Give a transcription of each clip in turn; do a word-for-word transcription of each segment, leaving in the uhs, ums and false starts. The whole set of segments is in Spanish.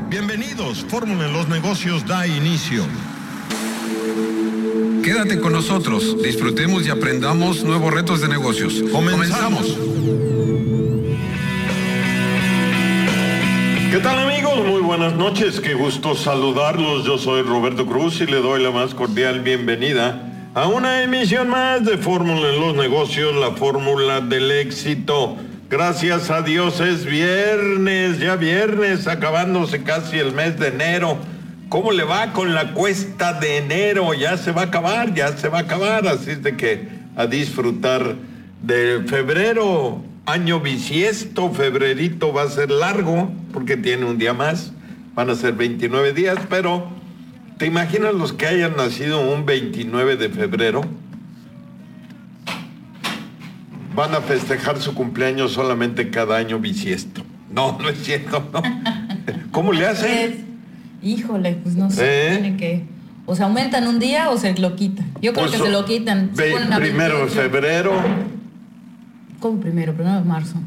Bienvenidos, Fórmula en los Negocios da inicio. Quédate con nosotros, disfrutemos y aprendamos nuevos retos de negocios. Comenzamos. ¿Qué tal, amigos? Muy buenas noches, qué gusto saludarlos. Yo soy Roberto Cruz y le doy la más cordial bienvenida a una emisión más de Fórmula en los Negocios, la fórmula del éxito. Gracias a Dios es viernes, ya viernes, acabándose casi el mes de enero. ¿Cómo le va con la cuesta de enero? Ya se va a acabar, ya se va a acabar, así es de que a disfrutar de febrero, año bisiesto. Febrerito va a ser largo porque tiene un día más, van a ser veintinueve días, pero ¿te imaginas los que hayan nacido un veintinueve de febrero? Van a festejar su cumpleaños solamente cada año bisiesto. No, no es cierto, ¿no? ¿Cómo le hacen? Híjole, pues no sé, ¿Eh? tiene que... O se aumentan un día o se lo quitan. Yo creo pues que so, se lo quitan. Ve, primero de febrero. ¿Cómo primero? Primero de marzo.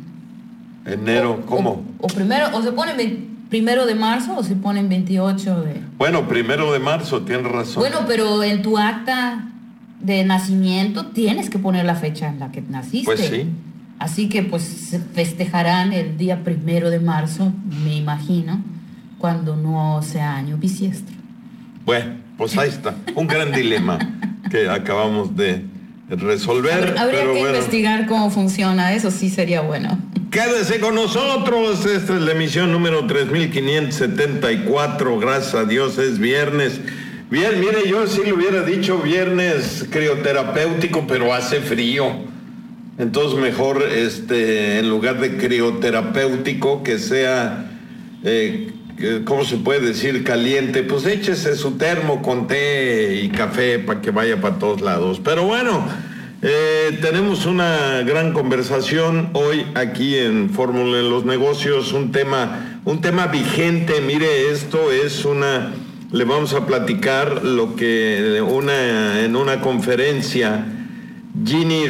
Enero, o, ¿cómo? O, o primero, o se ponen primero de marzo o se ponen veintiocho de... Bueno, primero de marzo, tienes razón. Bueno, pero en tu acta de nacimiento tienes que poner la fecha en la que naciste. Pues sí. Así que pues se festejarán el día primero de marzo, me imagino, cuando no sea año bisiesto. Bueno, pues ahí está, un gran dilema que acabamos de resolver. Habría pero que bueno, investigar cómo funciona, eso sí sería bueno. Quédese con nosotros, esta es la emisión número tres mil quinientos setenta y cuatro, gracias a Dios es viernes. Bien, mire, yo sí le hubiera dicho viernes crioterapéutico, pero hace frío. Entonces mejor, este, en lugar de crioterapéutico, que sea... Eh, ¿cómo se puede decir? Caliente, pues échese su termo con té y café para que vaya para todos lados. Pero bueno, eh, tenemos una gran conversación hoy aquí en Fórmula en los Negocios, un tema, un tema vigente. Mire, esto es una, le vamos a platicar lo que una, en una conferencia, Ginny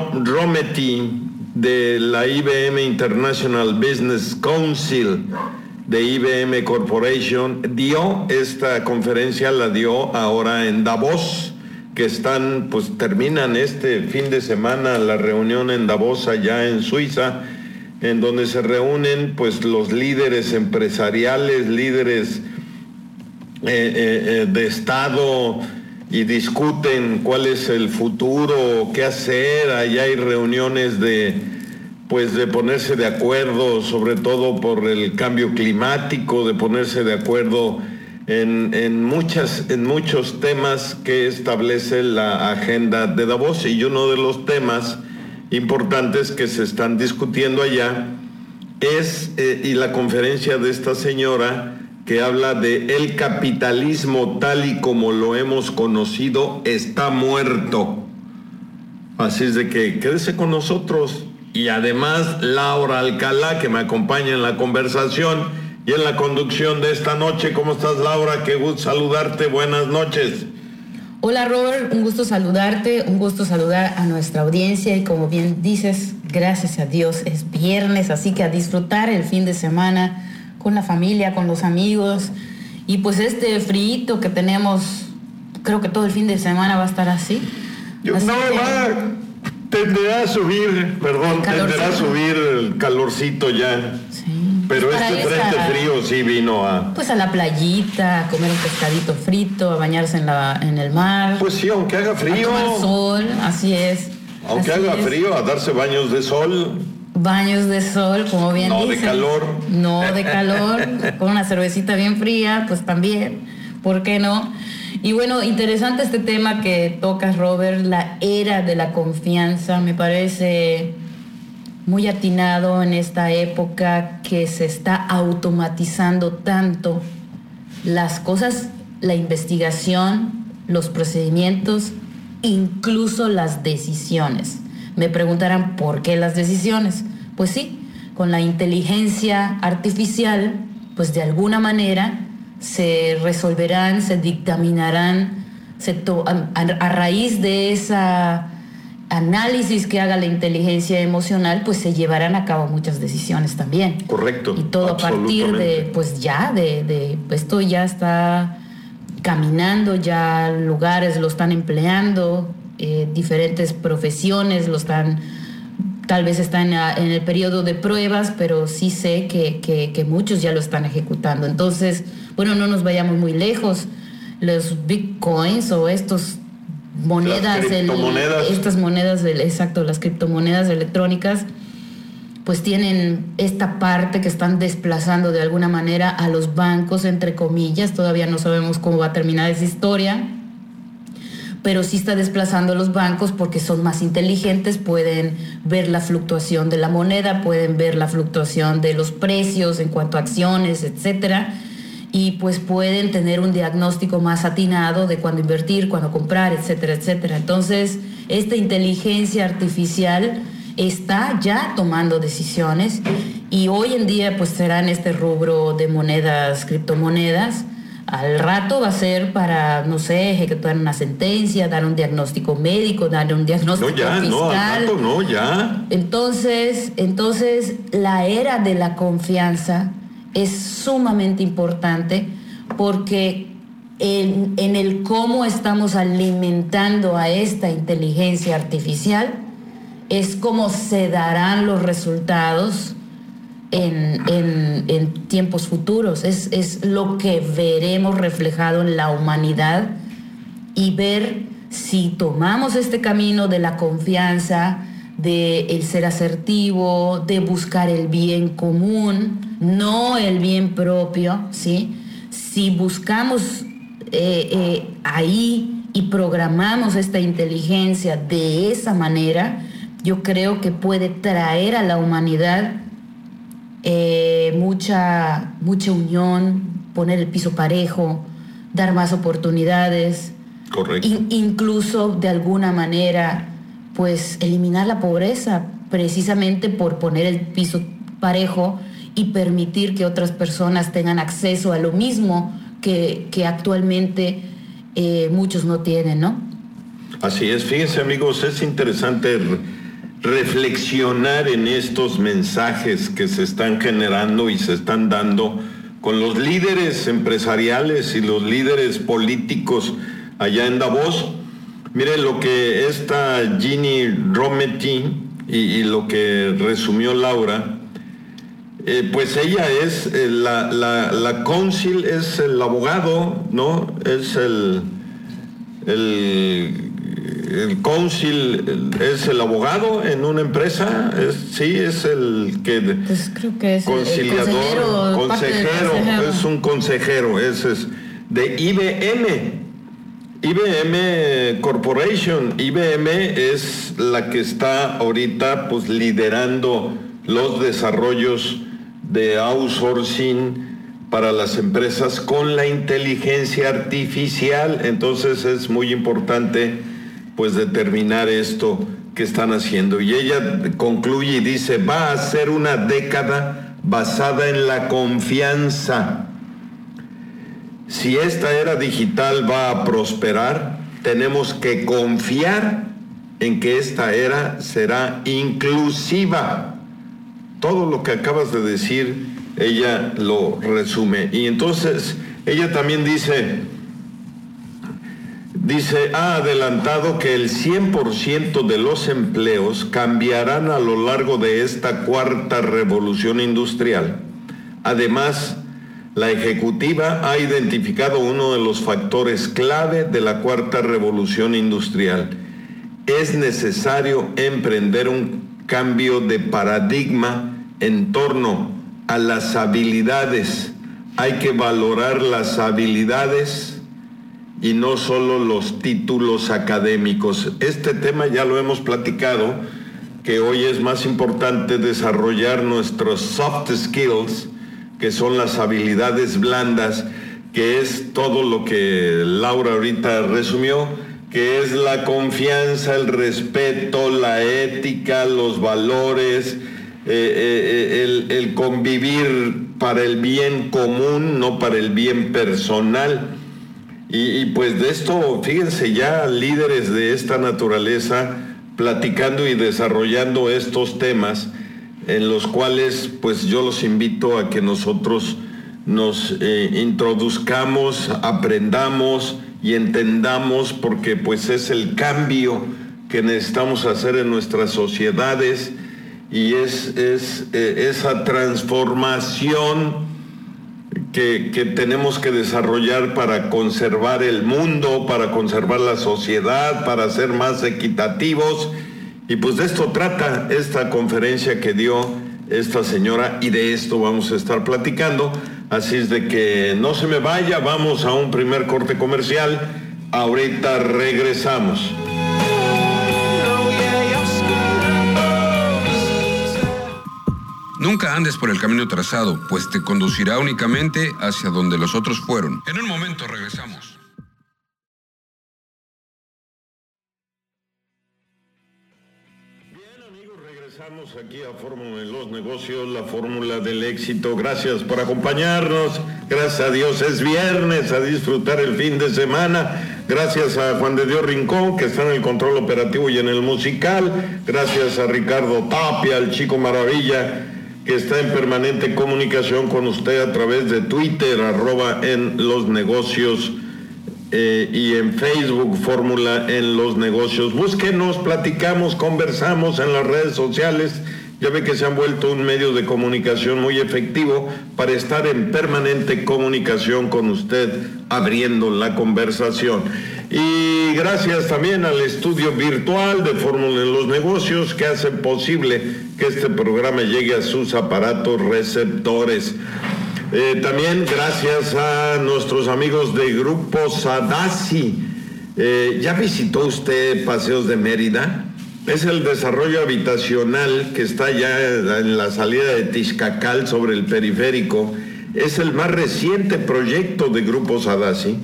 Rometty de la I B M International Business Council de I B M Corporation dio esta conferencia, la dio ahora en Davos, que están, pues terminan este fin de semana la reunión en Davos allá en Suiza, en donde se reúnen pues los líderes empresariales, líderes eh, eh, de Estado, y discuten cuál es el futuro, qué hacer. Allá hay reuniones de pues de ponerse de acuerdo, sobre todo por el cambio climático, de ponerse de acuerdo en, en, muchas, en muchos temas que establece la agenda de Davos. Y uno de los temas importantes que se están discutiendo allá es, eh, y la conferencia de esta señora, que habla de el capitalismo tal y como lo hemos conocido está muerto. Así es de que quédese con nosotros. Y además Laura Alcalá, que me acompaña en la conversación y en la conducción de esta noche. ¿Cómo estás, Laura? Qué gusto saludarte, buenas noches. Hola, Robert, un gusto saludarte, un gusto saludar a nuestra audiencia y como bien dices, gracias a Dios es viernes, así que a disfrutar el fin de semana con la familia, con los amigos y pues este frío que tenemos, creo que todo el fin de semana va a estar así. Yo, así no, que, va. Tenderá a subir, perdón, tenderá a subir el calorcito ya. Sí. Pero pues este frente a, frío sí vino a... Pues a la playita, a comer un pescadito frito, a bañarse en, la, en el mar. Pues sí, aunque haga frío. A tomar sol, así es. Aunque así haga es. frío, a darse baños de sol. Baños de sol, como bien no dicen. No de calor. No de calor, con una cervecita bien fría, pues también, ¿por qué no? Y bueno, interesante este tema que tocas, Robert, la era de la confianza. Me parece muy atinado en esta época que se está automatizando tanto las cosas, la investigación, los procedimientos, incluso las decisiones. Me preguntarán, ¿por qué las decisiones? Pues sí, con la inteligencia artificial, pues de alguna manera se resolverán, se dictaminarán, se to- a, a raíz de esa análisis que haga la inteligencia emocional, pues se llevarán a cabo muchas decisiones también. Correcto. Y todo a partir de, pues ya, de, de esto ya está caminando, ya lugares lo están empleando, eh, diferentes profesiones lo están, tal vez están en el periodo de pruebas, pero sí sé que, que, que muchos ya lo están ejecutando. Entonces, bueno, no nos vayamos muy lejos. Los bitcoins o estos monedas, el, estas monedas, el, exacto, las criptomonedas electrónicas, pues tienen esta parte que están desplazando de alguna manera a los bancos, entre comillas. Todavía no sabemos cómo va a terminar esa historia, pero sí está desplazando a los bancos porque son más inteligentes, pueden ver la fluctuación de la moneda, pueden ver la fluctuación de los precios en cuanto a acciones, etcétera, y pues pueden tener un diagnóstico más atinado de cuándo invertir, cuándo comprar, etcétera, etcétera. Entonces, esta inteligencia artificial está ya tomando decisiones y hoy en día pues será en este rubro de monedas, criptomonedas. Al rato va a ser para, no sé, ejecutar una sentencia, dar un diagnóstico médico, dar un diagnóstico no, ya, fiscal. No, al rato no, ya. Entonces, entonces, la era de la confianza es sumamente importante porque en, en el cómo estamos alimentando a esta inteligencia artificial es como se darán los resultados en, en, en tiempos futuros. Es, es lo que veremos reflejado en la humanidad y ver si tomamos este camino de la confianza, de el ser asertivo, de buscar el bien común, no el bien propio, ¿sí? Si buscamos eh, eh, ahí y programamos esta inteligencia de esa manera, yo creo que puede traer a la humanidad eh, mucha, mucha unión, poner el piso parejo, dar más oportunidades. Correcto. In, incluso de alguna manera, pues eliminar la pobreza, precisamente por poner el piso parejo y permitir que otras personas tengan acceso a lo mismo que, que actualmente eh, muchos no tienen, ¿no? Así es, fíjense amigos, es interesante re- reflexionar en estos mensajes que se están generando y se están dando con los líderes empresariales y los líderes políticos allá en Davos. Miren lo que esta Ginny Rometty y, y lo que resumió Laura, eh, pues ella es eh, la, la, la counsel, es el abogado, ¿no? Es el, el, el counsel, es el abogado en una empresa, es, sí, es el que... Pues creo que es conciliador, el consejero, consejero, consejero, es un consejero, es, es de I B M. I B M Corporation, I B M es la que está ahorita pues liderando los desarrollos de outsourcing para las empresas con la inteligencia artificial. Entonces es muy importante pues determinar esto que están haciendo. Y ella concluye y dice, va a ser una década basada en la confianza. Si esta era digital va a prosperar, tenemos que confiar en que esta era será inclusiva. Todo lo que acabas de decir, ella lo resume. Y entonces, ella también dice, dice, ha adelantado que el cien por ciento de los empleos cambiarán a lo largo de esta cuarta revolución industrial. Además, la ejecutiva ha identificado uno de los factores clave de la cuarta revolución industrial. Es necesario emprender un cambio de paradigma en torno a las habilidades. Hay que valorar las habilidades y no solo los títulos académicos. Este tema ya lo hemos platicado, que hoy es más importante desarrollar nuestros soft skills, que son las habilidades blandas, que es todo lo que Laura ahorita resumió, que es la confianza, el respeto, la ética, los valores, eh, eh, el, el convivir para el bien común, no para el bien personal. Y, y pues de esto, fíjense, ya líderes de esta naturaleza platicando y desarrollando estos temas en los cuales pues yo los invito a que nosotros nos eh, introduzcamos, aprendamos y entendamos, porque pues es el cambio que necesitamos hacer en nuestras sociedades y es, es eh, esa transformación que, que tenemos que desarrollar para conservar el mundo, para conservar la sociedad, para ser más equitativos. Y pues de esto trata esta conferencia que dio esta señora y de esto vamos a estar platicando. Así es de que no se me vaya, vamos a un primer corte comercial. Ahorita regresamos. Nunca andes por el camino trazado, pues te conducirá únicamente hacia donde los otros fueron. En un momento regresamos. Regresamos aquí a Fórmula de los Negocios, la fórmula del éxito. Gracias por acompañarnos. Gracias a Dios es viernes, a disfrutar el fin de semana. Gracias a Juan de Dios Rincón, que está en el control operativo y en el musical. Gracias a Ricardo Tapia, el Chico Maravilla, que está en permanente comunicación con usted a través de Twitter, arroba en los negocios. Eh, y en Facebook, Fórmula en los Negocios. Búsquenos, platicamos, conversamos en las redes sociales. Ya ve que se han vuelto un medio de comunicación muy efectivo para estar en permanente comunicación con usted, abriendo la conversación. Y gracias también al estudio virtual de Fórmula en los Negocios, que hace posible que este programa llegue a sus aparatos receptores. Eh, también gracias a nuestros amigos de Grupo Sadasi. Eh, ¿Ya visitó usted Paseos de Mérida? Es el desarrollo habitacional que está ya en la salida de Tixcacal sobre el periférico. Es el más reciente proyecto de Grupo Sadasi.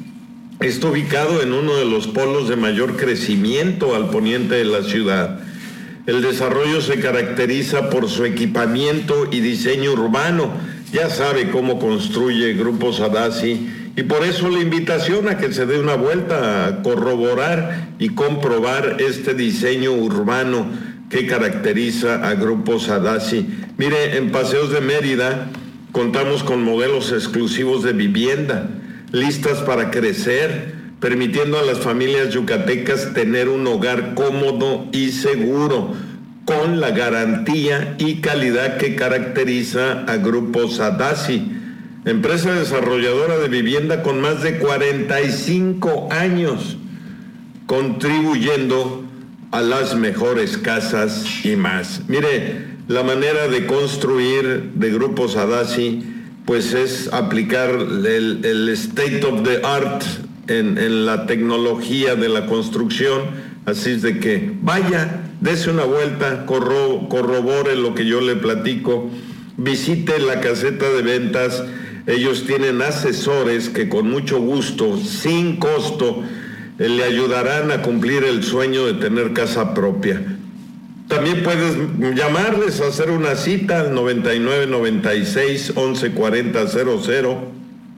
Está ubicado en uno de los polos de mayor crecimiento al poniente de la ciudad. El desarrollo se caracteriza por su equipamiento y diseño urbano. Ya sabe cómo construye Grupo Sadasi y por eso la invitación a que se dé una vuelta a corroborar y comprobar este diseño urbano que caracteriza a Grupo Sadasi. Mire, en Paseos de Mérida contamos con modelos exclusivos de vivienda, listas para crecer, permitiendo a las familias yucatecas tener un hogar cómodo y seguro, con la garantía y calidad que caracteriza a Grupo Sadasi, empresa desarrolladora de vivienda con más de cuarenta y cinco años, contribuyendo a las mejores casas y más. Mire, la manera de construir de Grupo Sadasi, pues es aplicar el, el state of the art en, en la tecnología de la construcción. Así es de que vaya, dese una vuelta, corro, corrobore lo que yo le platico, visite la caseta de ventas. Ellos tienen asesores que con mucho gusto, sin costo, eh, le ayudarán a cumplir el sueño de tener casa propia. También puedes llamarles, hacer una cita al noventa y nueve, noventa y seis, once, cuarenta, cero cero.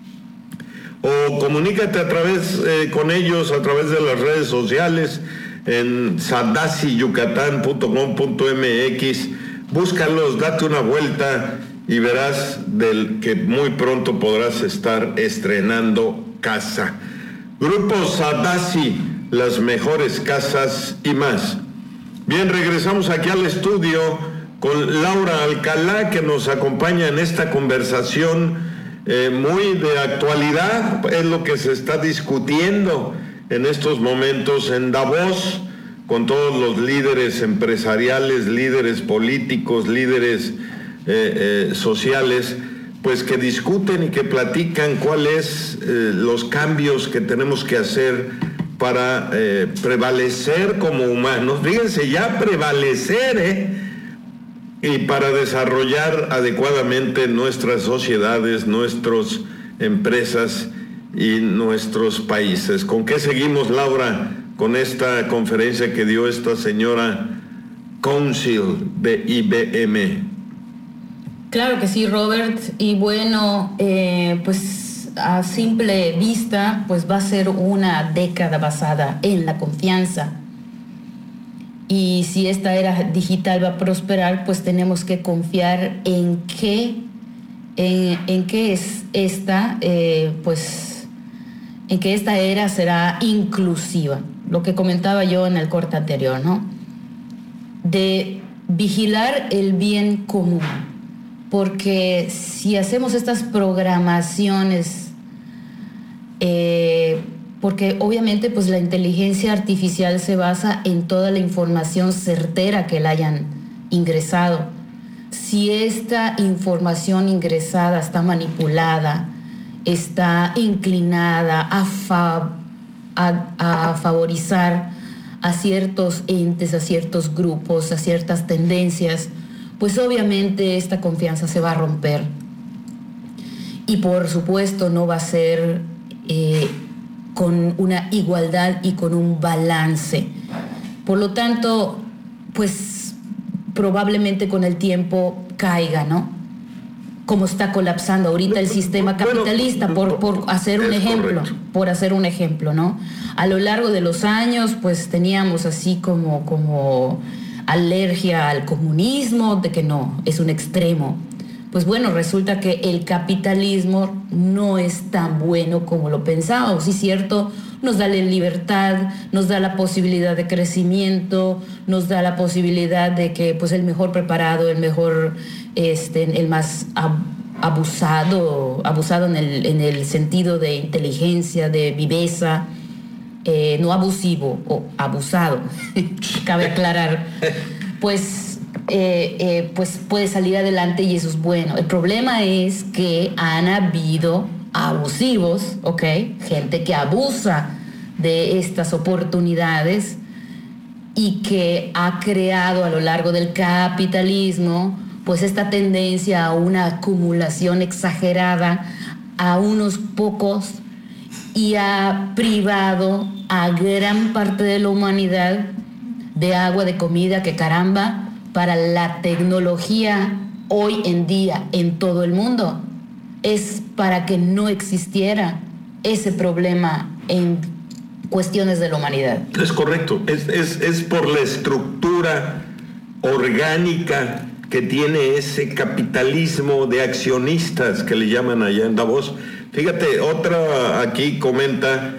O comunícate a través eh, con ellos a través de las redes sociales en sadasi yucatán punto com punto m x. Búscalos, date una vuelta y verás del que muy pronto podrás estar estrenando casa. Grupo Sadasi, las mejores casas y más. Bien, regresamos aquí al estudio con Laura Alcalá, que nos acompaña en esta conversación eh, muy de actualidad. Es lo que se está discutiendo en estos momentos en Davos, con todos los líderes empresariales, líderes políticos, líderes eh, eh, sociales, pues que discuten y que platican cuáles eh, los cambios que tenemos que hacer para eh, prevalecer como humanos. Fíjense, ya prevalecer, ¿eh? Y para desarrollar adecuadamente nuestras sociedades, nuestras empresas y nuestros países. ¿Con qué seguimos, Laura, con esta conferencia que dio esta señora Council de I B M? Claro que sí, Robert. Y bueno, eh, pues a simple vista, pues va a ser una década basada en la confianza. Y si esta era digital va a prosperar, pues tenemos que confiar en que, en, en que es esta, eh, pues, en que esta era será inclusiva. Lo que comentaba yo en el corte anterior, ¿no? De vigilar el bien común. Porque si hacemos estas programaciones, eh, porque obviamente pues la inteligencia artificial se basa en toda la información certera que la hayan ingresado. Si esta información ingresada está manipulada, está inclinada a, fa- a, a favorizar a ciertos entes, a ciertos grupos, a ciertas tendencias, pues obviamente esta confianza se va a romper. Y por supuesto no va a ser eh, con una igualdad y con un balance. Por lo tanto, pues probablemente con el tiempo caiga, ¿no? Como está colapsando ahorita el sistema capitalista, por, por hacer un ejemplo, por hacer un ejemplo, ¿no? A lo largo de los años, pues teníamos así como, como alergia al comunismo, de que no, es un extremo. Pues bueno, resulta que el capitalismo no es tan bueno como lo pensábamos. Sí, cierto, nos da la libertad, nos da la posibilidad de crecimiento, nos da la posibilidad de que pues el mejor preparado, el mejor, este, el más ab- abusado, abusado en el, en el sentido de inteligencia, de viveza, eh, no abusivo o abusado, cabe aclarar, pues... Eh, eh, pues puede salir adelante y eso es bueno. El problema es que han habido abusivos, ¿ok? Gente que abusa de estas oportunidades y que ha creado a lo largo del capitalismo pues esta tendencia a una acumulación exagerada a unos pocos y ha privado a gran parte de la humanidad de agua, de comida, que caramba, para la tecnología hoy en día en todo el mundo es para que no existiera ese problema en cuestiones de la humanidad. Es correcto, es, es, es por la estructura orgánica que tiene ese capitalismo de accionistas que le llaman allá en Davos. Fíjate, otra aquí comenta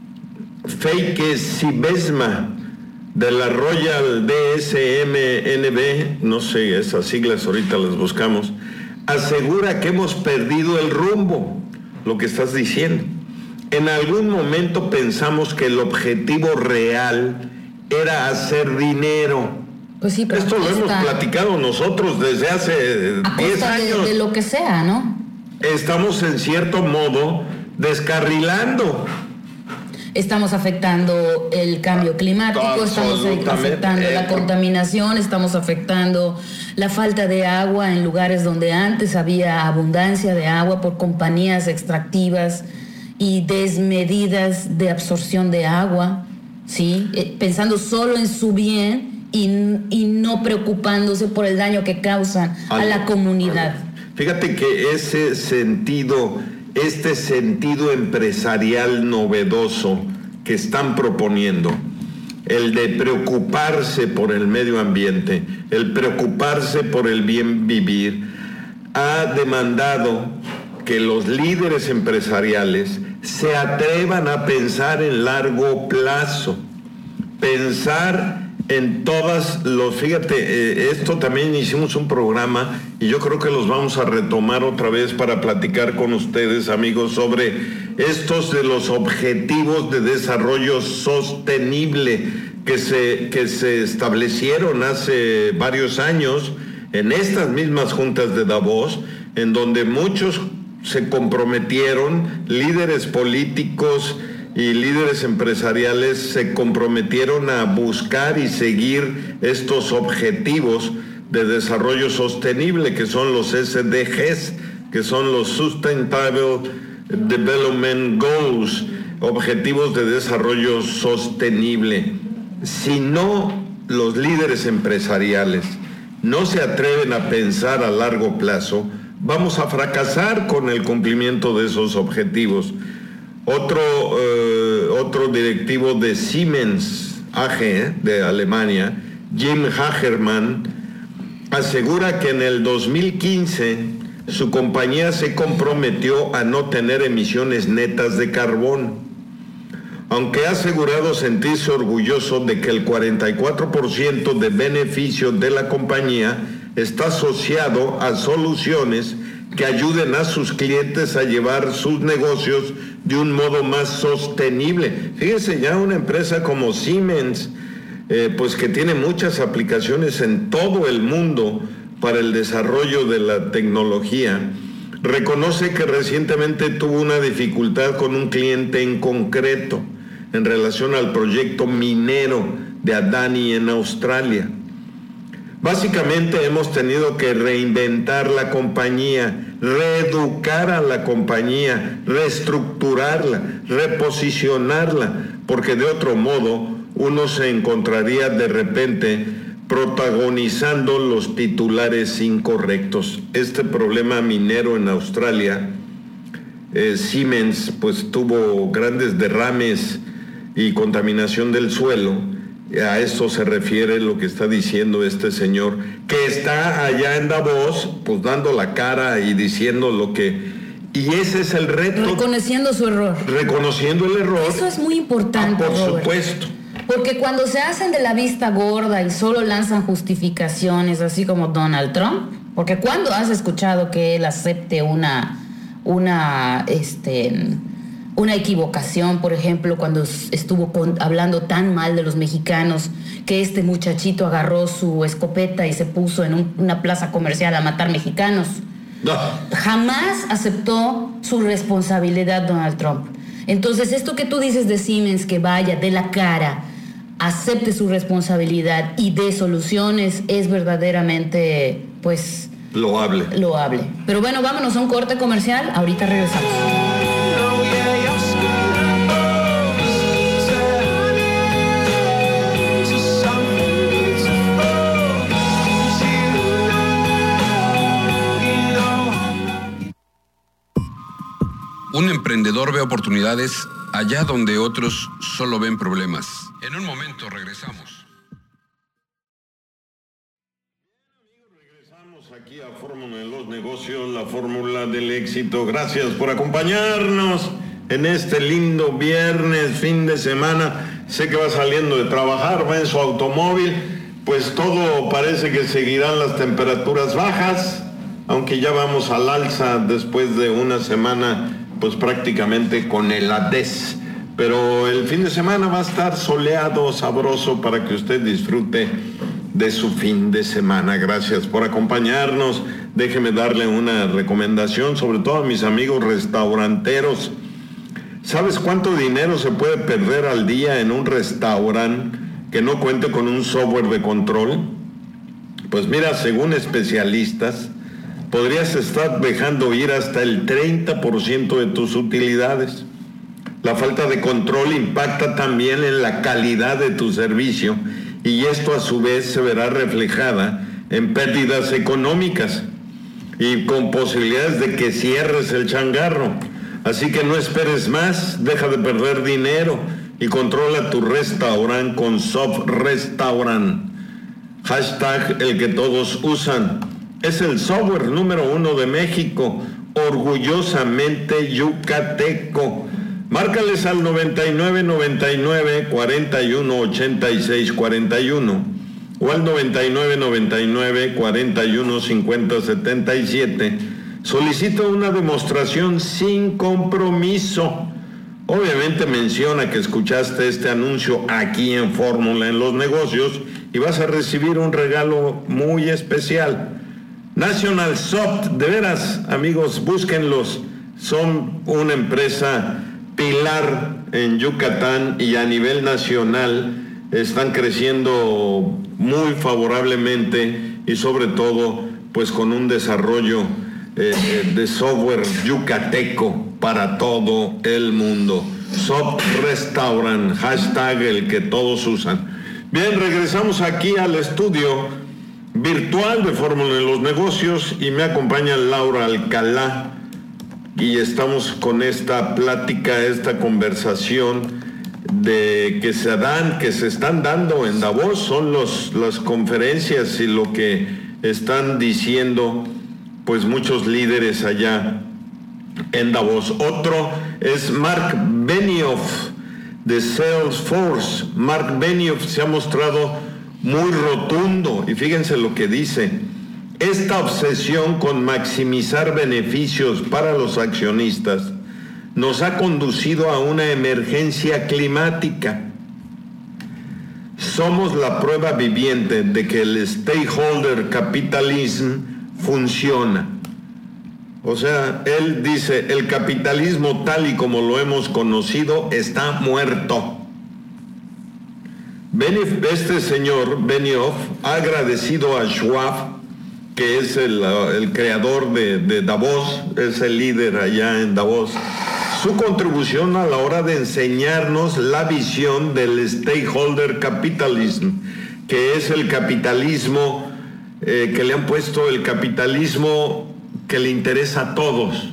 Feike Sibesma, de la Royal D S M N B, no sé, esas siglas ahorita las buscamos, asegura que hemos perdido el rumbo, lo que estás diciendo. En algún momento pensamos que el objetivo real era hacer dinero. Pues sí, pero esto lo hemos platicado nosotros desde hace diez años. De, de lo que sea, ¿no? Estamos en cierto modo descarrilando. Estamos afectando el cambio climático, estamos afectando la contaminación, estamos afectando la falta de agua en lugares donde antes había abundancia de agua por compañías extractivas y desmedidas de absorción de agua, ¿sí? Eh, pensando solo en su bien y, y no preocupándose por el daño que causan a la comunidad. Fíjate que ese sentido... Este sentido empresarial novedoso que están proponiendo, el de preocuparse por el medio ambiente, el preocuparse por el bien vivir, ha demandado que los líderes empresariales se atrevan a pensar en largo plazo, pensar en todas los, fíjate, eh, esto también hicimos un programa y yo creo que los vamos a retomar otra vez para platicar con ustedes, amigos, sobre estos de los objetivos de desarrollo sostenible que se, que se establecieron hace varios años en estas mismas juntas de Davos, en donde muchos se comprometieron, líderes políticos y líderes empresariales se comprometieron a buscar y seguir estos objetivos de desarrollo sostenible, que son los S D Gs, que son los Sustainable Development Goals, objetivos de desarrollo sostenible. Si no, los líderes empresariales no se atreven a pensar a largo plazo, vamos a fracasar con el cumplimiento de esos objetivos. Otro, eh, otro directivo de Siemens A G, de Alemania, Jim Hagerman, asegura que en el dos mil quince su compañía se comprometió a no tener emisiones netas de carbón, aunque ha asegurado sentirse orgulloso de que el cuarenta y cuatro por ciento de beneficios de la compañía está asociado a soluciones que ayuden a sus clientes a llevar sus negocios de un modo más sostenible. Fíjese, ya una empresa como Siemens, eh, pues que tiene muchas aplicaciones en todo el mundo para el desarrollo de la tecnología, reconoce que recientemente tuvo una dificultad con un cliente en concreto en relación al proyecto minero de Adani en Australia. Básicamente hemos tenido que reinventar la compañía, reeducar a la compañía, reestructurarla, reposicionarla, porque de otro modo uno se encontraría de repente protagonizando los titulares incorrectos. Este problema minero en Australia, eh, Siemens pues tuvo grandes derrames y contaminación del suelo. A eso se refiere lo que está diciendo este señor, que está allá en Davos, pues dando la cara y diciendo lo que... Y ese es el reto. Reconociendo su error. Reconociendo el error. Eso es muy importante, ah, por Robert. supuesto. Porque cuando se hacen de la vista gorda y solo lanzan justificaciones, así como Donald Trump, porque cuando has escuchado que él acepte una, una, este... una equivocación, por ejemplo, cuando estuvo con, hablando tan mal de los mexicanos, que este muchachito agarró su escopeta y se puso en un, una plaza comercial a matar mexicanos? No. Jamás aceptó su responsabilidad Donald Trump. Entonces, esto que tú dices de Siemens, que vaya de la cara, acepte su responsabilidad y dé soluciones, es verdaderamente, pues... Loable. Loable. Pero bueno, vámonos a un corte comercial. Ahorita regresamos. Un emprendedor ve oportunidades allá donde otros solo ven problemas. En un momento regresamos. Regresamos aquí a Fórmula de los Negocios, la fórmula del éxito. Gracias por acompañarnos en este lindo viernes, fin de semana. Sé que va saliendo de trabajar, va en su automóvil, pues todo parece que seguirán las temperaturas bajas, aunque ya vamos al alza después de una semana pues prácticamente con heladez, pero el fin de semana va a estar soleado, sabroso, para que usted disfrute de su fin de semana. Gracias por acompañarnos. Déjeme darle una recomendación, sobre todo a mis amigos restauranteros. ¿Sabes cuánto dinero se puede perder al día en un restaurante que no cuente con un software de control? Pues mira, según especialistas, podrías estar dejando ir hasta el treinta por ciento de tus utilidades. La falta de control impacta también en la calidad de tu servicio y esto a su vez se verá reflejada en pérdidas económicas y con posibilidades de que cierres el changarro. Así que no esperes más, deja de perder dinero y controla tu restaurante con Soft Restaurant. Hashtag el que todos usan. Es el software número uno de México, orgullosamente yucateco. Márcales al noventa y nueve, noventa y nueve, cuarenta y uno, ochenta y seis, cuarenta y uno o al noventa y nueve, noventa y nueve, cuarenta y uno, cincuenta, setenta y siete. Solicita una demostración sin compromiso. Obviamente menciona que escuchaste este anuncio aquí en Fórmula en los Negocios y vas a recibir un regalo muy especial. National Soft, de veras, amigos, búsquenlos. Son una empresa pilar en Yucatán y a nivel nacional están creciendo muy favorablemente y sobre todo pues con un desarrollo eh, de software yucateco para todo el mundo. Soft Restaurant, hashtag el que todos usan. Bien, regresamos aquí al estudio virtual de Fórmula de los Negocios y me acompaña Laura Alcalá y estamos con esta plática, esta conversación de que se dan, que se están dando en Davos, son los, las conferencias y lo que están diciendo pues muchos líderes allá en Davos. Otro es Mark Benioff de Salesforce. Mark Benioff se ha mostrado muy rotundo y fíjense lo que dice: esta obsesión con maximizar beneficios para los accionistas nos ha conducido a una emergencia climática. Somos la prueba viviente de que el stakeholder capitalism funciona. O sea, él dice, el capitalismo tal y como lo hemos conocido está muerto. Benioff, este señor Benioff ha agradecido a Schwab, que es el, el creador de, de Davos, es el líder allá en Davos, su contribución a la hora de enseñarnos la visión del stakeholder capitalism, que es el capitalismo eh, que le han puesto el capitalismo que le interesa a todos.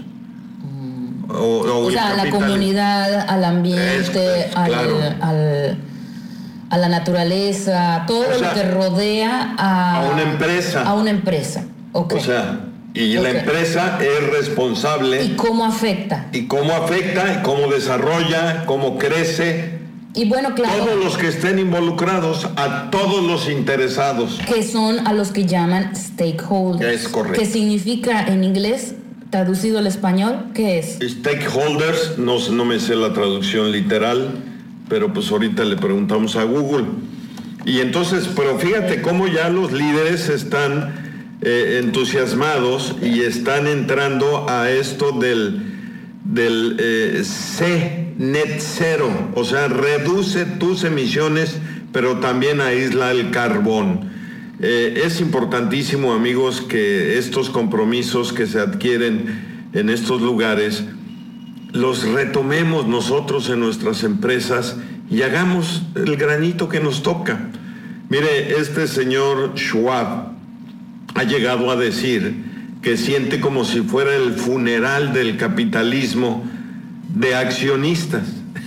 O, o, o sea, a la comunidad, al ambiente, es, es, claro. al, al, a la naturaleza, todo o sea, lo que rodea a, a una empresa. A una empresa. Okay. O sea, y okay. la empresa es responsable. ¿Y cómo afecta? Y cómo afecta, y cómo desarrolla, cómo crece. Y bueno, claro. Todos los que estén involucrados, a todos los interesados. Que son a los que llaman stakeholders. Es correcto. ¿Qué significa en inglés, traducido al español? ¿Qué es? Stakeholders, no, no me sé la traducción literal, pero pues ahorita le preguntamos a Google. Y entonces, pero fíjate cómo ya los líderes están eh, entusiasmados y están entrando a esto del, del eh, C, net zero, o sea, reduce tus emisiones, pero también aísla el carbón. Eh, es importantísimo, amigos, que estos compromisos que se adquieren en estos lugares los retomemos nosotros en nuestras empresas y hagamos el granito que nos toca. Mire, este señor Schwab ha llegado a decir que siente como si fuera el funeral del capitalismo de accionistas.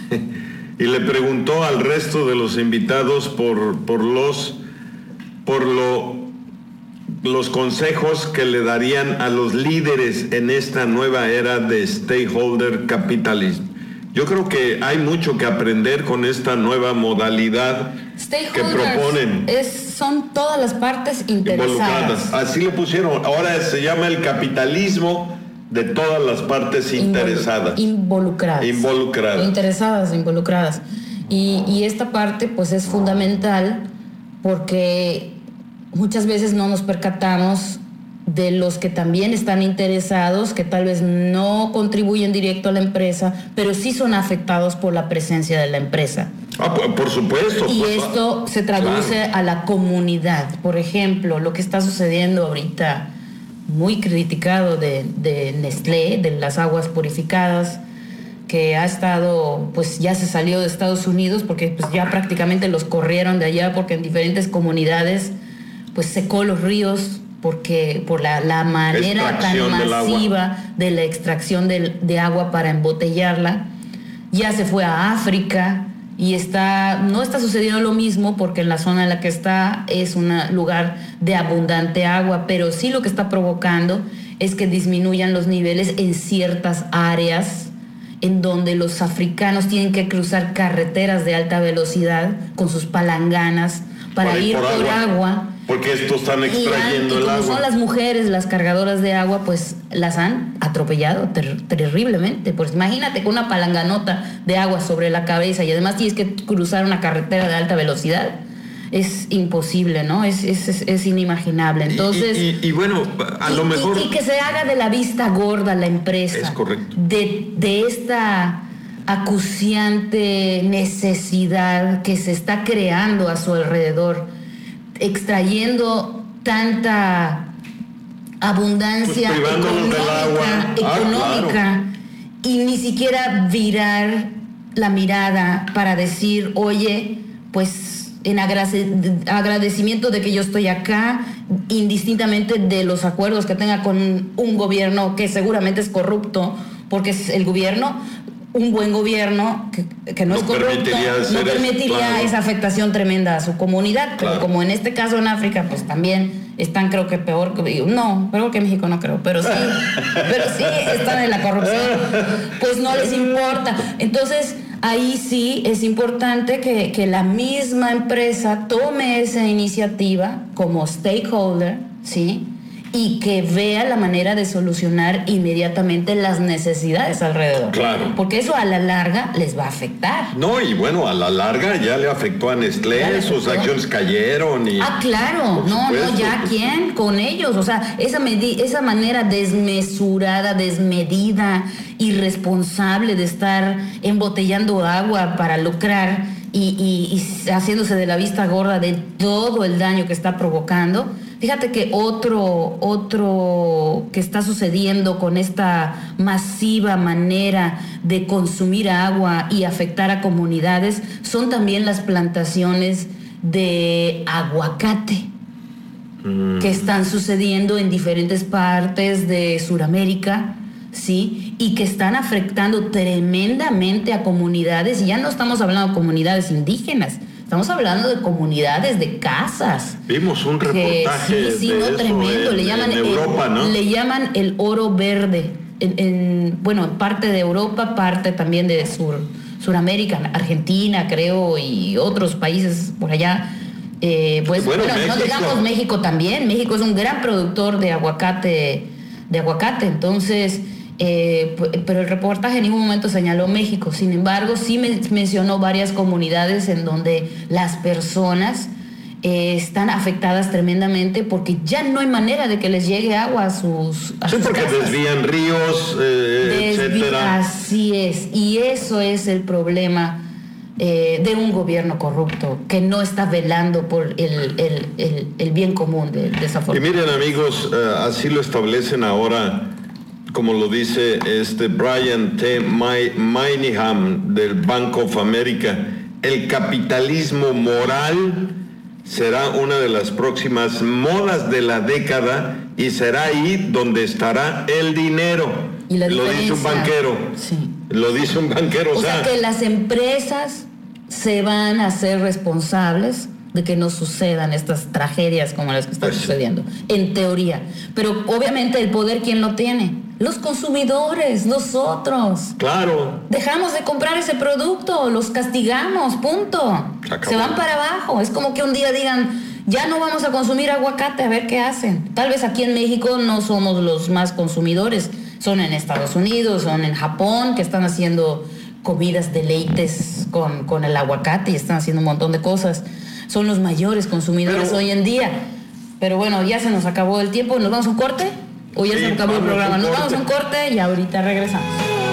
Y le preguntó al resto de los invitados por, por los por lo, los consejos que le darían a los líderes en esta nueva era de stakeholder capitalism. Yo creo que hay mucho que aprender con esta nueva modalidad que proponen. Es, son todas las partes interesadas. Así le pusieron. Ahora se llama el capitalismo de todas las partes interesadas. Involucradas. Involucradas. Interesadas, involucradas. Y, y esta parte pues es fundamental porque muchas veces no nos percatamos de los que también están interesados, que tal vez no contribuyen directo a la empresa, pero sí son afectados por la presencia de la empresa. Ah, por, por supuesto. Y pues, esto se traduce claro. a la comunidad. Por ejemplo, lo que está sucediendo ahorita, muy criticado de, de Nestlé, de las aguas purificadas, que ha estado, pues ya se salió de Estados Unidos porque pues ya prácticamente los corrieron de allá porque en diferentes comunidades pues secó los ríos porque por la, la manera tan masiva de la extracción de, de agua para embotellarla. Ya se fue a África y está, no está sucediendo lo mismo porque en la zona en la que está es un lugar de abundante agua, pero sí lo que está provocando es que disminuyan los niveles en ciertas áreas en donde los africanos tienen que cruzar carreteras de alta velocidad con sus palanganas para ir por, por agua. agua. Porque estos están extrayendo y, y el como agua. Son las mujeres las cargadoras de agua, pues las han atropellado ter- terriblemente. Pues imagínate con una palanganota de agua sobre la cabeza y además tienes que cruzar una carretera de alta velocidad. Es imposible, ¿no? Es, es, es, es inimaginable. Entonces, y, y, y bueno, a y, lo mejor... Y, y que se haga de la vista gorda la empresa. Es correcto. De, de esta acuciante necesidad que se está creando a su alrededor, extrayendo tanta abundancia pues económica, del agua. económica Ah, claro. Y ni siquiera virar la mirada para decir, oye, pues en agradecimiento de que yo estoy acá, indistintamente de los acuerdos que tenga con un gobierno que seguramente es corrupto, porque es el gobierno un buen gobierno que, que no, no es corrupto, permitiría no permitiría claro. esa afectación tremenda a su comunidad, pero claro. como en este caso en África, pues también están, creo que peor que, no, peor que México no creo, pero sí, pero sí están en la corrupción, pues no les importa. Entonces, ahí sí es importante que, que la misma empresa tome esa iniciativa como stakeholder, ¿sí? Y que vea la manera de solucionar inmediatamente las necesidades alrededor. Claro. Porque eso a la larga les va a afectar. No, y bueno, a la larga ya le afectó a Nestlé, sus acciones cayeron y... Ah, claro, no, no, ya quién, con ellos, o sea, esa, medi- esa manera desmesurada, desmedida, irresponsable de estar embotellando agua para lucrar y, y, y haciéndose de la vista gorda de todo el daño que está provocando. Fíjate que otro, otro que está sucediendo con esta masiva manera de consumir agua y afectar a comunidades son también las plantaciones de aguacate mm. que están sucediendo en diferentes partes de Sudamérica, ¿sí? Y que están afectando tremendamente a comunidades, y ya no estamos hablando de comunidades indígenas. Estamos hablando de comunidades, de casas. Vimos un reportaje que, sí, sí, de no, eso tremendo. En, le llaman en Europa, el, ¿no? Le llaman el oro verde. En, en, bueno, parte de Europa, parte también de Sur, Suramérica, Argentina, creo, y otros países por allá. Eh, pues, bueno, bueno no digamos México también. México es un gran productor de aguacate, de aguacate. Entonces... Eh, pero el reportaje en ningún momento señaló México. Sin embargo, sí me mencionó varias comunidades en donde las personas eh, están afectadas tremendamente porque ya no hay manera de que les llegue agua a sus, a sí, sus porque casas. Desvían ríos, eh, Desví- etcétera. Así es, y eso es el problema eh, de un gobierno corrupto que no está velando por el, el, el, el bien común de, de esa forma. Y miren, amigos, eh, así lo establecen ahora, como lo dice este Brian T. Moynihan del Bank of America, el capitalismo moral será una de las próximas modas de la década y será ahí donde estará el dinero. ¿Y la lo dice un banquero. Sí. Lo dice un banquero. O, o sea, sea, que las empresas se van a hacer responsables de que no sucedan estas tragedias como las que están pues, sucediendo, en teoría. Pero obviamente el poder, ¿quién lo tiene? Los consumidores, nosotros. Claro. Dejamos de comprar ese producto, los castigamos, punto. Se, se van para abajo. Es como que un día digan, ya no vamos a consumir aguacate, a ver qué hacen. Tal vez aquí en México no somos los más consumidores. Son en Estados Unidos, son en Japón, que están haciendo comidas deleites con, con el aguacate y están haciendo un montón de cosas. Son los mayores consumidores Pero, hoy en día. Pero bueno, ya se nos acabó el tiempo. ¿Nos vamos a un corte? O ya sí, se acabó el programa. Nos vamos a un corte y ahorita regresamos.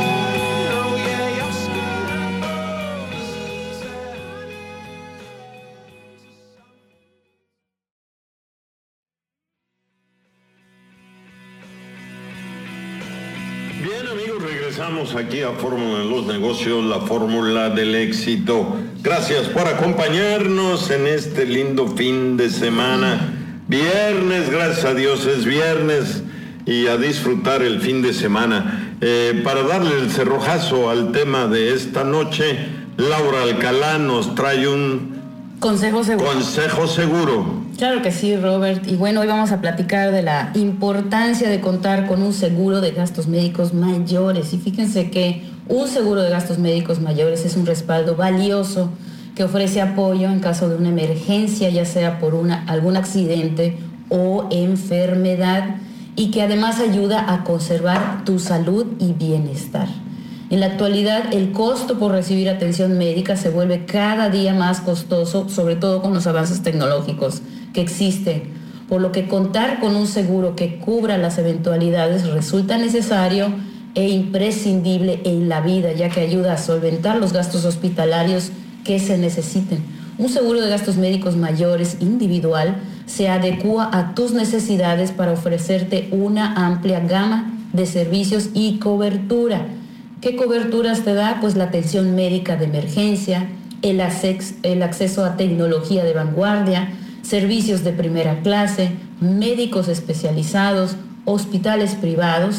Bien, amigos, regresamos aquí a Fórmula de los Negocios, la fórmula del éxito. Gracias por acompañarnos en este lindo fin de semana. Viernes, gracias a Dios es viernes y a disfrutar el fin de semana. Eh, para darle el cerrojazo al tema de esta noche, Laura Alcalá nos trae un consejo seguro. Consejo seguro. Claro que sí, Robert. Y bueno, hoy vamos a platicar de la importancia de contar con un seguro de gastos médicos mayores. Y fíjense que un seguro de gastos médicos mayores es un respaldo valioso que ofrece apoyo en caso de una emergencia, ya sea por una, algún accidente o enfermedad, y que además ayuda a conservar tu salud y bienestar. En la actualidad, el costo por recibir atención médica se vuelve cada día más costoso, sobre todo con los avances tecnológicos que existen, por lo que contar con un seguro que cubra las eventualidades resulta necesario e imprescindible en la vida, ya que ayuda a solventar los gastos hospitalarios que se necesiten. Un seguro de gastos médicos mayores individual se adecua a tus necesidades para ofrecerte una amplia gama de servicios y cobertura. ¿Qué coberturas te da? Pues la atención médica de emergencia, el, acceso, el acceso a tecnología de vanguardia, servicios de primera clase, médicos especializados, hospitales privados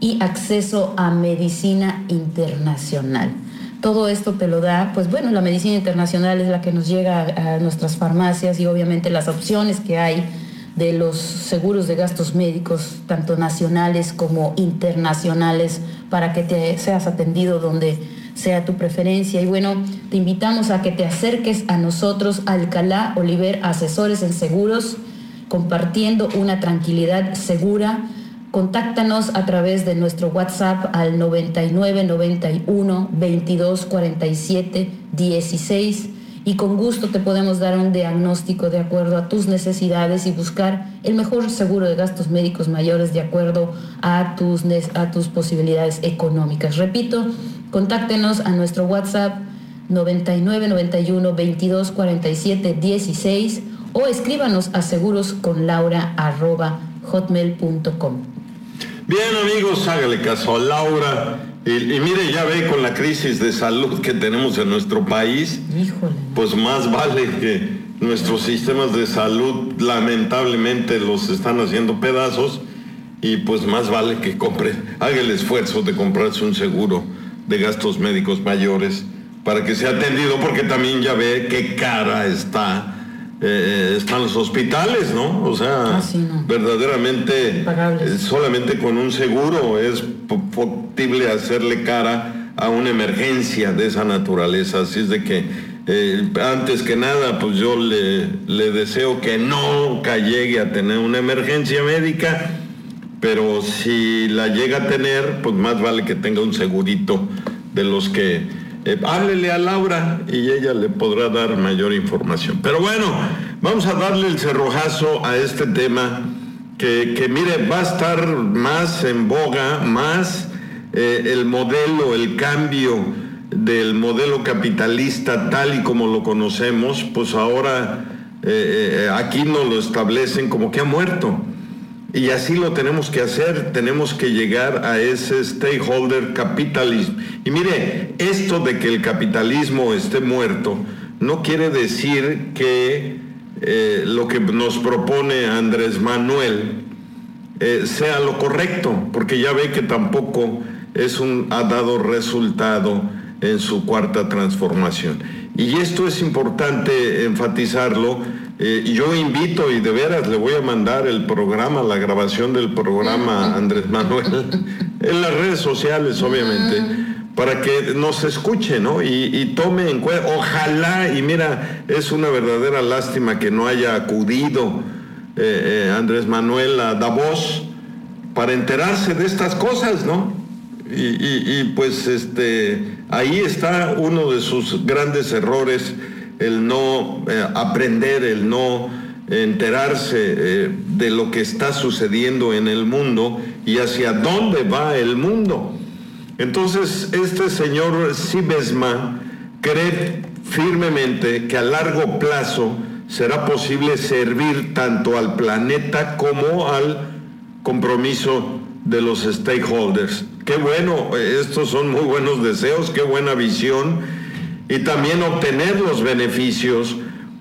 y acceso a medicina internacional. Todo esto te lo da, pues bueno, la medicina internacional es la que nos llega a, a nuestras farmacias, y obviamente las opciones que hay de los seguros de gastos médicos, tanto nacionales como internacionales, para que te seas atendido donde sea tu preferencia. Y bueno, te invitamos a que te acerques a nosotros, Alcalá Oliver Asesores en Seguros, compartiendo una tranquilidad segura. Contáctanos a través de nuestro WhatsApp al noventa y nueve, noventa y uno, veintidós, cuarenta y siete, dieciséis, y con gusto te podemos dar un diagnóstico de acuerdo a tus necesidades y buscar el mejor seguro de gastos médicos mayores de acuerdo a tus, a tus posibilidades económicas. Repito, contáctenos a nuestro WhatsApp noventa y nueve, noventa y uno, veintidós, cuarenta y siete, dieciséis o escríbanos a segurosconlaura arroba hotmail punto com. Bien, amigos, hágale caso a Laura. Y, y mire, ya ve, con la crisis de salud que tenemos en nuestro país, Híjole. pues más vale que nuestros sistemas de salud lamentablemente los están haciendo pedazos, y pues más vale que compre, haga el esfuerzo de comprarse un seguro de gastos médicos mayores para que sea atendido, porque también ya ve qué cara está Eh, están los hospitales, ¿no? O sea, ah, sí, no. verdaderamente eh, solamente con un seguro es posible hacerle cara a una emergencia de esa naturaleza. Así es de que eh, antes que nada, pues yo le, le deseo que nunca llegue a tener una emergencia médica, pero si la llega a tener, pues más vale que tenga un segurito de los que Eh, háblele a Laura y ella le podrá dar mayor información. Pero bueno, vamos a darle el cerrojazo a este tema que, que mire, va a estar más en boga, más eh, el modelo, el cambio del modelo capitalista tal y como lo conocemos, pues ahora eh, aquí nos lo establecen como que ha muerto. Y así lo tenemos que hacer, tenemos que llegar a ese stakeholder capitalismo. Y mire, esto de que el capitalismo esté muerto no quiere decir que eh, lo que nos propone Andrés Manuel eh, sea lo correcto, porque ya ve que tampoco es un, ha dado resultado en su cuarta transformación. Y esto es importante enfatizarlo. Eh, yo invito, y de veras le voy a mandar el programa, la grabación del programa a Andrés Manuel, en las redes sociales, obviamente, para que nos escuche, ¿no? Y, y tome en cuenta, ojalá, y mira, es una verdadera lástima que no haya acudido eh, eh, Andrés Manuel a Davos para enterarse de estas cosas, ¿no? Y, y, y pues este, ahí está uno de sus grandes errores, el no eh, aprender, el no enterarse eh, de lo que está sucediendo en el mundo y hacia dónde va el mundo. Entonces, este señor Sibesma cree firmemente que a largo plazo será posible servir tanto al planeta como al compromiso de los stakeholders. Qué bueno, estos son muy buenos deseos, qué buena visión. Y también obtener los beneficios.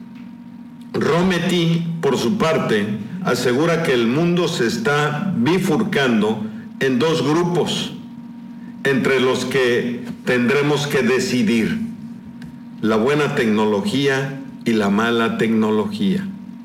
Rometty, por su parte, asegura que el mundo se está bifurcando en dos grupos, entre los que tendremos que decidir: la buena tecnología y la mala tecnología.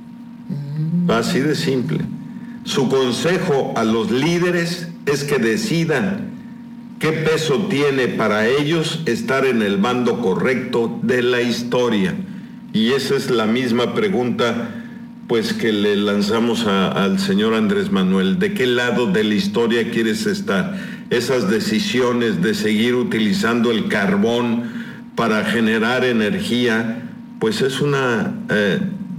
Así de simple. Su consejo a los líderes es que decidan ¿qué peso tiene para ellos estar en el bando correcto de la historia? Y esa es la misma pregunta pues que le lanzamos a, al señor Andrés Manuel. ¿De qué lado de la historia quieres estar? Esas decisiones de seguir utilizando el carbón para generar energía, pues es una, eh,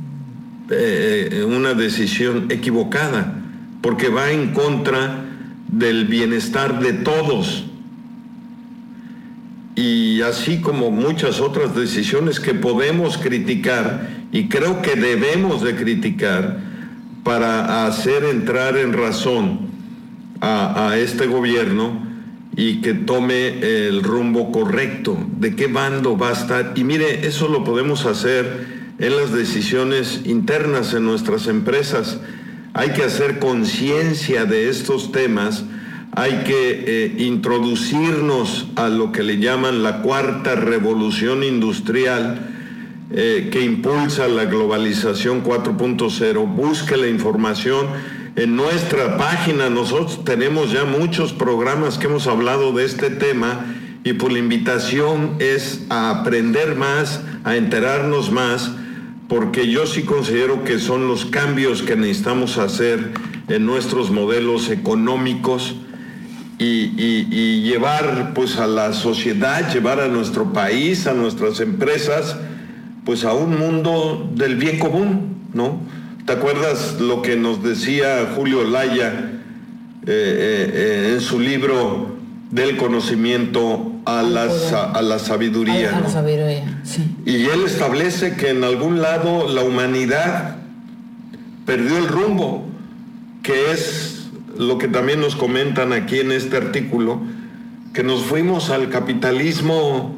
eh, una decisión equivocada, porque va en contra del bienestar de todos. Y así como muchas otras decisiones que podemos criticar, y creo que debemos de criticar, para hacer entrar en razón a, a este gobierno y que tome el rumbo correcto, de qué bando va a estar. Y mire, eso lo podemos hacer en las decisiones internas en nuestras empresas. Hay que hacer conciencia de estos temas hay que eh, introducirnos a lo que le llaman la cuarta revolución industrial, eh, que impulsa la globalización cuatro punto cero. Busque la información en nuestra página. Nosotros tenemos ya muchos programas que hemos hablado de este tema, y pues la invitación es a aprender más, a enterarnos más, porque yo sí considero que son los cambios que necesitamos hacer en nuestros modelos económicos y, y, y llevar pues a la sociedad, llevar a nuestro país, a nuestras empresas, pues a un mundo del bien común, ¿no? ¿Te acuerdas lo que nos decía Julio Olaya eh, eh, en su libro Del conocimiento a la, a la sabiduría? A, a la ¿no? sabiduría, sí. Y él establece que en algún lado la humanidad perdió el rumbo, que es lo que también nos comentan aquí en este artículo, que nos fuimos al capitalismo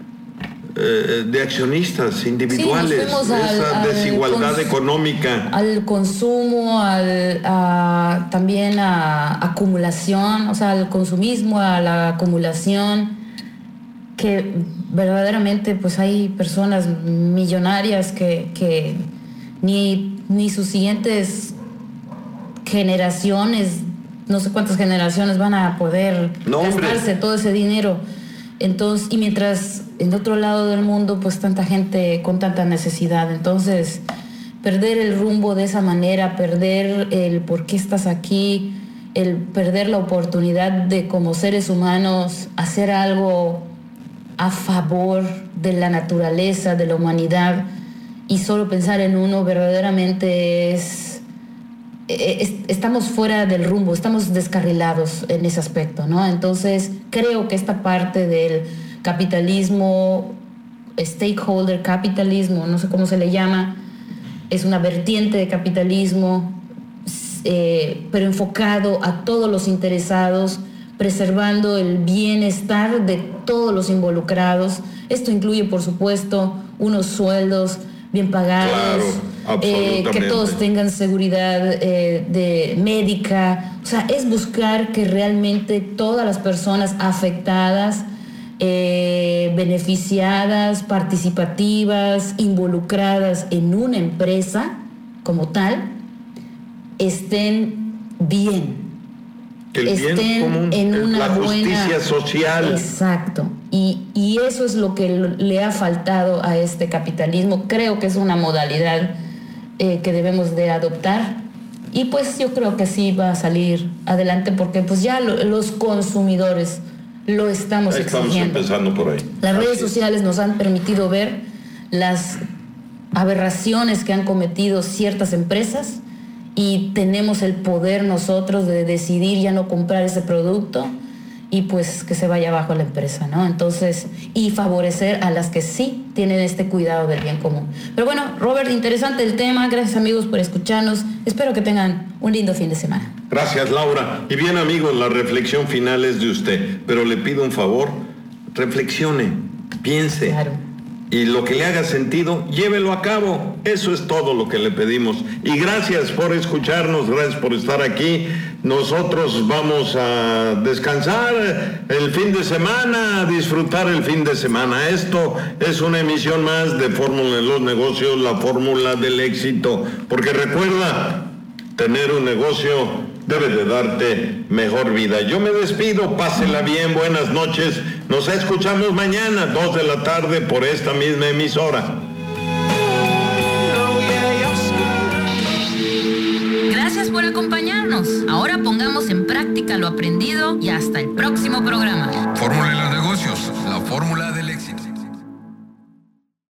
eh, de accionistas individuales, sí, nos fuimos esa al, desigualdad al económica. Al consumo, al, a, también a acumulación, o sea, al consumismo, a la acumulación, que verdaderamente pues hay personas millonarias que, que ni, ni sus siguientes generaciones, no sé cuántas generaciones van a poder no, gastarse hombre. todo ese dinero. Entonces, y mientras en otro lado del mundo pues tanta gente con tanta necesidad, entonces perder el rumbo de esa manera, perder el por qué estás aquí, el perder la oportunidad de como seres humanos hacer algo a favor de la naturaleza, de la humanidad, y solo pensar en uno verdaderamente es, es estamos fuera del rumbo, estamos descarrilados en ese aspecto, ¿no? Entonces creo que esta parte del capitalismo, stakeholder capitalismo, no sé cómo se le llama, es una vertiente de capitalismo, eh, pero enfocado a todos los interesados, preservando el bienestar de todos los involucrados. Esto incluye, por supuesto, unos sueldos bien pagados, claro, eh, que todos tengan seguridad eh, de médica. O sea, es buscar que realmente todas las personas afectadas, eh, beneficiadas, participativas, involucradas en una empresa como tal, estén bien. El estén bien común, en una la justicia buena, social. Exacto. Y, y eso es lo que le ha faltado a este capitalismo. Creo que es una modalidad eh, que debemos de adoptar. Y pues yo creo que sí va a salir adelante, porque pues ya lo, los consumidores lo estamos, estamos exigiendo. Estamos empezando por ahí. Las Así redes sociales nos han permitido ver las aberraciones que han cometido ciertas empresas, y tenemos el poder nosotros de decidir ya no comprar ese producto y pues que se vaya abajo la empresa, ¿no? Entonces, y favorecer a las que sí tienen este cuidado del bien común. Pero bueno, Robert, interesante el tema. Gracias, amigos, por escucharnos. Espero que tengan un lindo fin de semana. Gracias, Laura. Y bien, amigos, la reflexión final es de usted, pero le pido un favor, reflexione, piense. Claro. Y lo que le haga sentido, llévelo a cabo. Eso es todo lo que le pedimos. Y gracias por escucharnos, gracias por estar aquí. Nosotros vamos a descansar el fin de semana, a disfrutar el fin de semana. Esto es una emisión más de Fórmula en los Negocios, la fórmula del éxito. Porque recuerda, tener un negocio debe de darte mejor vida. Yo me despido, pásela bien, buenas noches. Nos escuchamos mañana, dos de la tarde, por esta misma emisora. Gracias por acompañarnos. Ahora pongamos en práctica lo aprendido y hasta el próximo programa. Fórmula en los negocios, la fórmula de